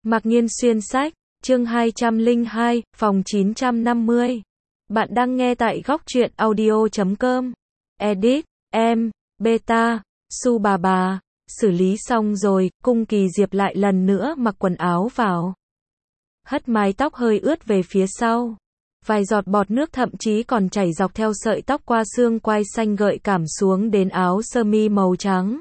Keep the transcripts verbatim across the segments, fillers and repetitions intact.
Mạc Nghiên xuyên sách, chương hai trăm lẻ hai, phòng chín trăm năm mươi. Bạn đang nghe tại góc truyện audio chấm com. Edit, em, beta, su bà bà. Xử lý xong rồi, Cung Kỳ Diệp lại lần nữa mặc quần áo vào. Hất mái tóc hơi ướt về phía sau. Vài giọt bọt nước thậm chí còn chảy dọc theo sợi tóc qua xương quai xanh gợi cảm xuống đến áo sơ mi màu trắng.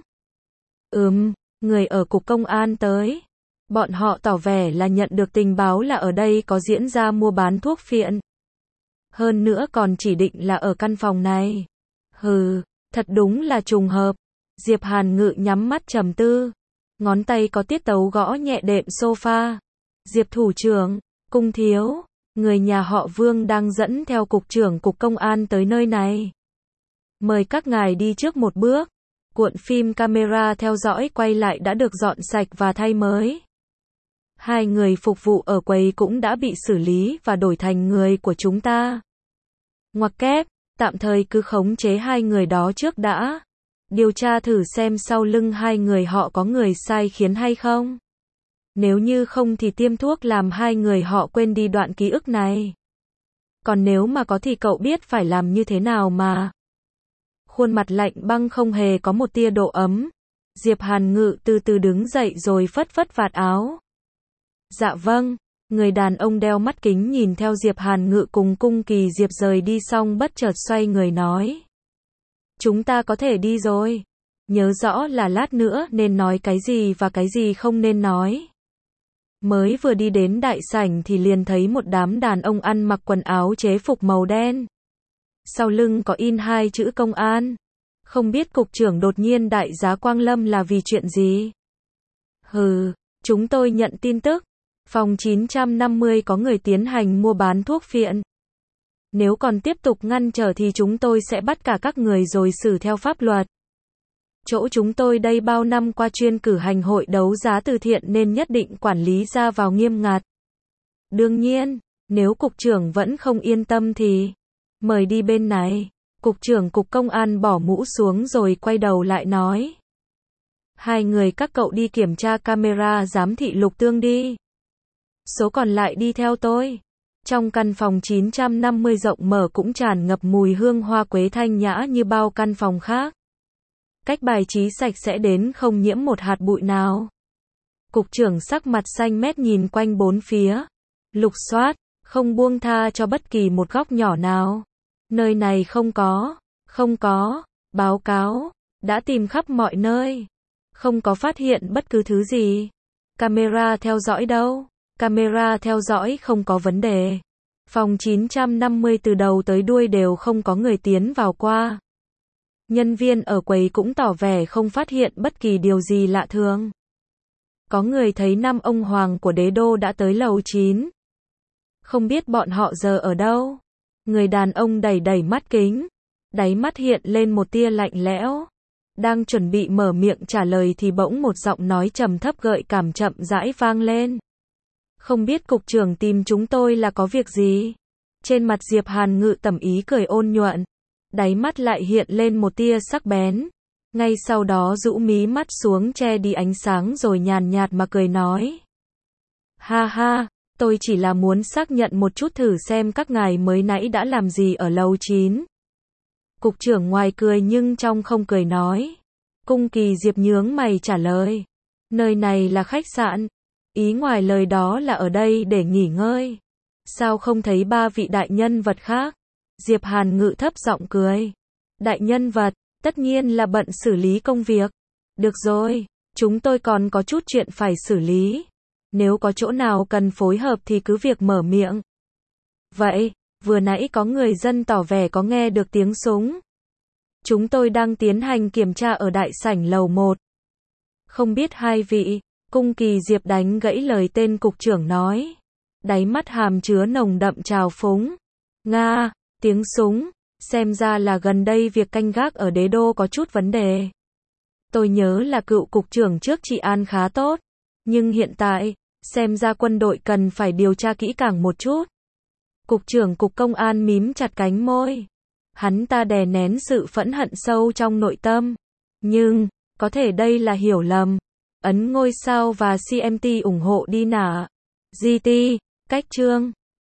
Ừm, người ở cục công an tới. Bọn họ tỏ vẻ là nhận được tình báo là ở đây có diễn ra mua bán thuốc phiện. Hơn nữa còn chỉ định là ở căn phòng này. Hừ, thật đúng là trùng hợp. Diệp Hàn Ngự nhắm mắt trầm tư. Ngón tay có tiết tấu gõ nhẹ đệm sofa. Diệp thủ trưởng, Cung thiếu, người nhà họ Vương đang dẫn theo cục trưởng cục công an tới nơi này. Mời các ngài đi trước một bước. Cuộn phim camera theo dõi quay lại đã được dọn sạch và thay mới. Hai người phục vụ ở quầy cũng đã bị xử lý và đổi thành người của chúng ta. Ngoặc kép, tạm thời cứ khống chế hai người đó trước đã. Điều tra thử xem sau lưng hai người họ có người sai khiến hay không. Nếu như không thì tiêm thuốc làm hai người họ quên đi đoạn ký ức này. Còn nếu mà có thì cậu biết phải làm như thế nào mà. Khuôn mặt lạnh băng không hề có một tia độ ấm. Diệp Hàn Ngự từ từ đứng dậy rồi phất phất vạt áo. Dạ vâng, người đàn ông đeo mắt kính nhìn theo Diệp Hàn Ngự cùng Cung Kỳ Diệp rời đi xong bất chợt xoay người nói. Chúng ta có thể đi rồi. Nhớ rõ là lát nữa nên nói cái gì và cái gì không nên nói. Mới vừa đi đến đại sảnh thì liền thấy một đám đàn ông ăn mặc quần áo chế phục màu đen. Sau lưng có in hai chữ công an. Không biết cục trưởng đột nhiên đại giá Quang Lâm là vì chuyện gì? Hừ, chúng tôi nhận tin tức. Phòng chín trăm năm mươi có người tiến hành mua bán thuốc phiện. Nếu còn tiếp tục ngăn trở thì chúng tôi sẽ bắt cả các người rồi xử theo pháp luật. Chỗ chúng tôi đây bao năm qua chuyên cử hành hội đấu giá từ thiện nên nhất định quản lý ra vào nghiêm ngặt. Đương nhiên, nếu cục trưởng vẫn không yên tâm thì mời đi bên này. Cục trưởng cục công an bỏ mũ xuống rồi quay đầu lại nói. Hai người các cậu đi kiểm tra camera giám thị Lục Tương đi. Số còn lại đi theo tôi. Trong căn phòng chín trăm năm mươi rộng mở cũng tràn ngập mùi hương hoa quế thanh nhã như bao căn phòng khác. Cách bài trí sạch sẽ đến không nhiễm một hạt bụi nào. Cục trưởng sắc mặt xanh mét nhìn quanh bốn phía. Lục soát, không buông tha cho bất kỳ một góc nhỏ nào. Nơi này không có, không có, báo cáo, đã tìm khắp mọi nơi. Không có phát hiện bất cứ thứ gì. Camera theo dõi đâu? Camera theo dõi không có vấn đề. Phòng chín trăm năm mươi từ đầu tới đuôi đều không có người tiến vào qua. Nhân viên ở quầy cũng tỏ vẻ không phát hiện bất kỳ điều gì lạ thường. Có người thấy năm ông hoàng của đế đô đã tới lầu chín. Không biết bọn họ giờ ở đâu. Người đàn ông đẩy đẩy mắt kính. Đáy mắt hiện lên một tia lạnh lẽo. Đang chuẩn bị mở miệng trả lời thì bỗng một giọng nói trầm thấp gợi cảm chậm rãi vang lên. Không biết cục trưởng tìm chúng tôi là có việc gì? Trên mặt Diệp Hàn Ngự tẩm ý cười ôn nhuận. Đáy mắt lại hiện lên một tia sắc bén. Ngay sau đó rũ mí mắt xuống che đi ánh sáng rồi nhàn nhạt mà cười nói. Ha ha, tôi chỉ là muốn xác nhận một chút thử xem các ngài mới nãy đã làm gì ở lầu chín. Cục trưởng ngoài cười nhưng trong không cười nói. Cung Kỳ Diệp nhướng mày trả lời. Nơi này là khách sạn. Ý ngoài lời đó là ở đây để nghỉ ngơi. Sao không thấy ba vị đại nhân vật khác? Diệp Hàn Ngự thấp giọng cười. Đại nhân vật, tất nhiên là bận xử lý công việc. Được rồi, chúng tôi còn có chút chuyện phải xử lý. Nếu có chỗ nào cần phối hợp thì cứ việc mở miệng. Vậy, vừa nãy có người dân tỏ vẻ có nghe được tiếng súng. Chúng tôi đang tiến hành kiểm tra ở đại sảnh lầu một. Không biết hai vị. Cung Kỳ Diệp đánh gãy lời tên cục trưởng nói. Đáy mắt hàm chứa nồng đậm trào phúng. Nga, tiếng súng, xem ra là gần đây việc canh gác ở đế đô có chút vấn đề. Tôi nhớ là cựu cục trưởng trước trị an khá tốt. Nhưng hiện tại, xem ra quân đội cần phải điều tra kỹ càng một chút. Cục trưởng cục công an mím chặt cánh môi. Hắn ta đè nén sự phẫn hận sâu trong nội tâm. Nhưng, có thể đây là hiểu lầm. Ấn ngôi sao và xê em tê ủng hộ đi nả. giê tê, cách chương.